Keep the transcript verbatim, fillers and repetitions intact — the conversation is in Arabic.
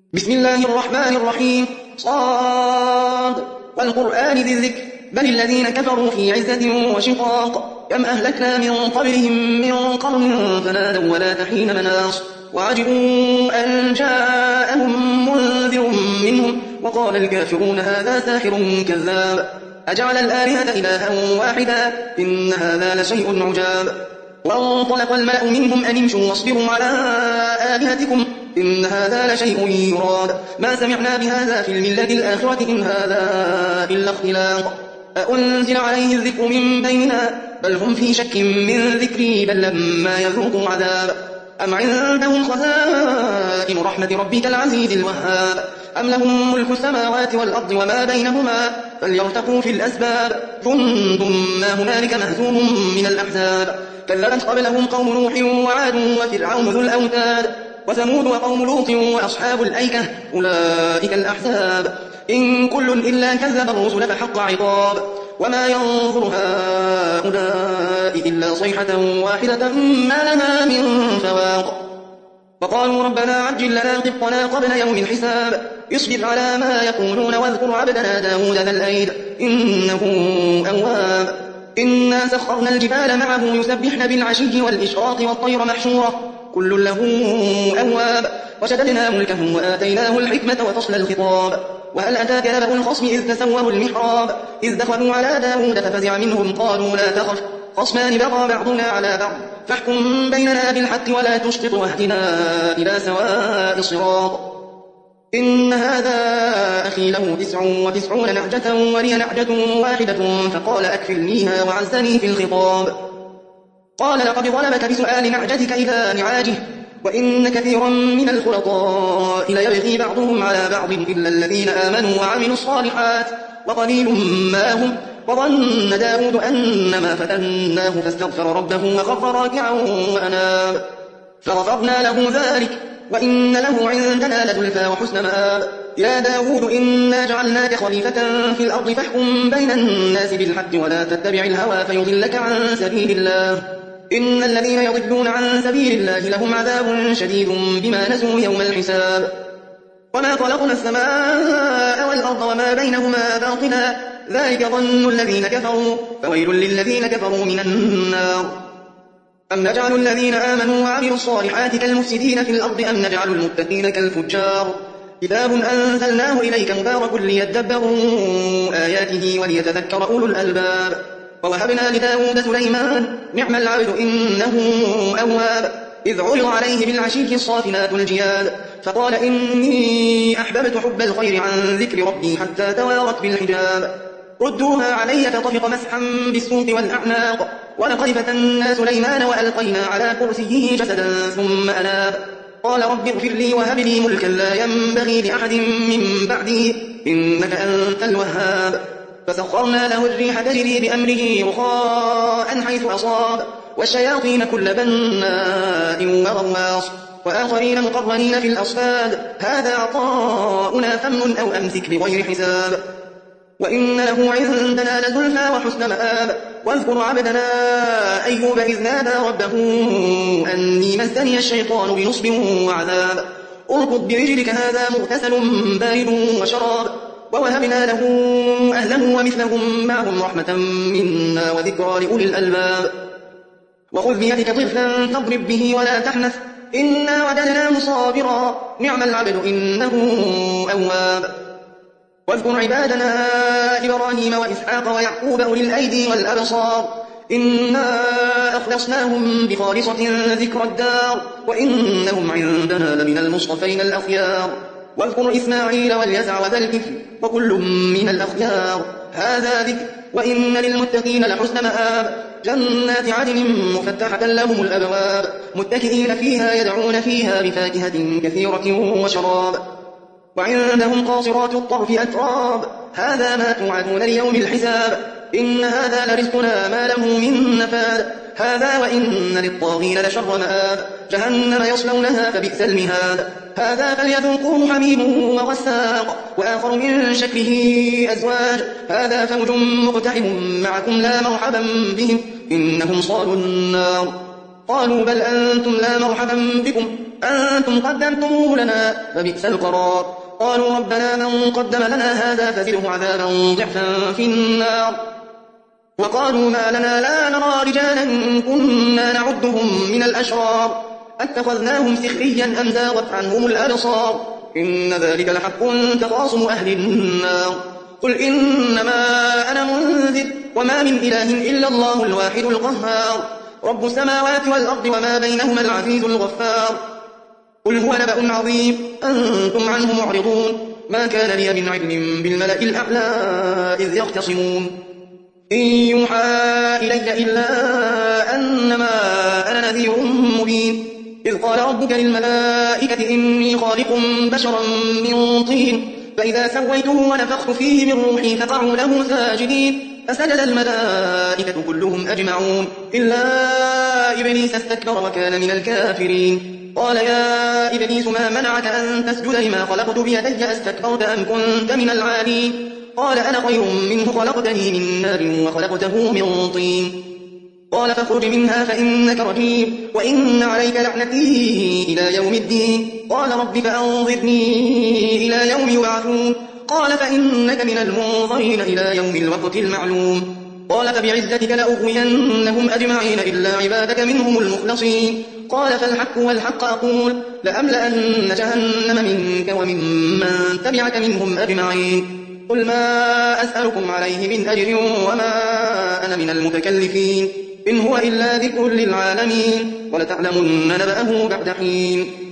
بسم الله الرحمن الرحيم. صاد والقرآن ذي الذكر بل الذين كفروا في عزة وشقاق كم أهلكنا من قبلهم من قرن فنادوا ولا تحين مناص وعجبوا أن جاءهم منذر منهم وقال الكافرون هذا ساحر كذاب أجعل الآلهة إلها واحدا إن هذا لشيء عجاب. وانطلق الملأ منهم أن امشوا واصبروا على آلهتكم إن هذا لشيء يراد ما سمعنا بهذا في الملة الآخرة إن هذا إلا اختلاق أأنزل عليه الذكر من بيننا بل هم في شك من ذكري بل لما يذوقوا عذاب أم عندهم خزائن رحمة ربك العزيز الوهاب أم لهم ملك السماوات والأرض وما بينهما فليرتقوا في الأسباب جند ما هنالك مهزوم من الأحزاب كذبت قبلهم قوم نوح وعاد وفرعون ذو الأوتاد وثمود وقوم لوط وأصحاب الأيكة أولئك الأحزاب إن كل إلا كذب الرسل فحق عقاب وما ينظر هؤلاء إلا صيحة واحدة ما لها من فواق وقالوا ربنا عجل لنا قطنا قبل يوم الحساب اصبر على ما يقولون واذكر عبدنا داود ذا الأيد إنه أواب إنا سخرنا الجبال معه يسبحن بالعشي والإشراق والطير محشورة كل له أواب وشددنا ملكه وآتيناه الحكمة وفصل الخطاب وهل أتاك نبأ الخصم إذ تسوروا المحراب إذ دخلوا على داود ففزع منهم قالوا لا تخف خصمان بغى بعضنا على بعض فاحكم بيننا بالحق ولا تشطط واهدنا إلى سواء الصراط إن هذا أخي له تسع وتسعون نعجة ولي نعجة واحدة فقال أكفلنيها وعزني في الخطاب قال لقد ظلمك بسؤال نعجتك إلى نعاجه وإن كثيرا من الخلطاء ليبغي بعضهم على بعض إلا الذين آمنوا وعملوا الصالحات وقليل ما هم وظن داود أنما فتناه فاستغفر ربه وخر راكعا وأناب فغفرنا له ذلك وإن له عندنا لزلفى وحسن مآب يا داود إنا جعلناك خليفة في الأرض فاحكم بين الناس بالحق ولا تتبع الهوى فيضلك عن سبيل الله إن الذين يضلون عن سبيل الله لهم عذاب شديد بما نسوا يوم الحساب وما خلقنا السماء والأرض وما بينهما باطلا ذلك ظن الذين كفروا فويل للذين كفروا من النار أم نجعل الذين آمنوا وعملوا الصالحات كالمفسدين في الأرض أم نجعل المتقين كالفجار كتاب أنزلناه إليك مبارك ليدبروا آياته وليتذكر أولو الألباب ووهبنا لداود سليمان نعم العبد إنه أواب إذ عرض عليه بالعشي الصافنات الجياد فقال إني أحببت حب الخير عن ذكر ربي حتى توارت بالحجاب ردوها علي فطفق مسحا بالسوق والأعناق ولقد فتنا سليمان وألقينا على كرسيه جسدا ثم أناب قال رب اغفر لي وهب لي ملكا لا ينبغي لأحد من بعدي إنك أنت الوهاب فسخرنا له الريح تجري بأمره رخاء حيث أصاب والشياطين كل بناء وغواص وآخرين مقرنين في الأصفاد هذا عطاؤنا فامنن أو أمسك بغير حساب وإن له عندنا لزلفى وحسن مآب واذكر عبدنا أيوب إذ نادى ربه أني مسني الشيطان بنصب وعذاب اركض برجلك هذا مغتسل بارد وشراب ووهبنا له أهله ومثلهم معهم رحمة منا وذكرى لأولي الألباب وخذ بيدك طفلا تضرب به ولا تحنث إنا وجدناه صابرا نعم العبد إنه أواب واذكر عبادنا إبراهيم وإسحاق ويعقوب أولي الأيدي والأبصار إنا أخلصناهم بخالصة ذكر الدار وإنهم عندنا لمن المصطفين الأخيار واذكر إسماعيل واليسع وذا الكفل وكل من الأخيار هذا ذكر وإن للمتقين لحسن مآب جنات عدن مفتحة لهم الأبواب متكئين فيها يدعون فيها بفاكهة كثيرة وشراب وعندهم قاصرات الطرف أتراب هذا ما توعدون ليوم الحساب إن هذا لرزقنا ما له من نفاد هذا وإن للطاغين لشر مآب جهنم يصلونها فبئس المهاد هذا فليذوقوه حميم وغساق وآخر من شكله أزواج هذا فوج مقتحم معكم لا مرحبا بهم إنهم صالوا النار قالوا بل أنتم لا مرحبا بكم أنتم قدمتموه لنا فبئس القرار. قالوا ربنا من قدم لنا هذا فزده عذابا ضعفا في النار. وقالوا ما لنا لا نرى رجالا كنا نعدهم من الأشرار أتخذناهم سخريا أم زاغت عنهم الأبصار إن ذلك لحق تخاصم أهل النار. قل إنما أنا منذر وما من إله إلا الله الواحد القهار رب السماوات والأرض وما بينهما العزيز الغفار. قل هو نبأ عظيم أنتم عنه معرضون ما كان لي من علم بالملأ الأعلى إذ يختصمون إن يوحى إلي إلا أنما أنا نذير مبين إذ قال ربك للملائكة إني خالق بشرا من طين فإذا سويته ونفخت فيه من روحي فقعوا له ساجدين فسجد الملائكة كلهم أجمعون إلا إبليس استكبر وكان من الكافرين. قال يا إبليس ما منعك أن تسجد لما خلقت بيدي أستكبرت أم كنت من العالين؟ قال أنا خير منه خلقتني من نار وخلقته من طين. قال فاخرج منها فإنك رجيم وإن عليك لعنتي إلى يوم الدين. قال رب فأنظرني إلى يوم يبعثون. قال فإنك من المنظرين إلى يوم الوقت المعلوم. قال فبعزتك لأغوينهم أجمعين إلا عبادك منهم المخلصين. قال فالحق والحق أقول لأملأن جهنم منك وممن تبعك منهم أجمعين. قل ما أسألكم عليه من أجر وما أنا من المتكلفين إن هو إلا ذكر للعالمين ولتعلمن نبأه بعد حين.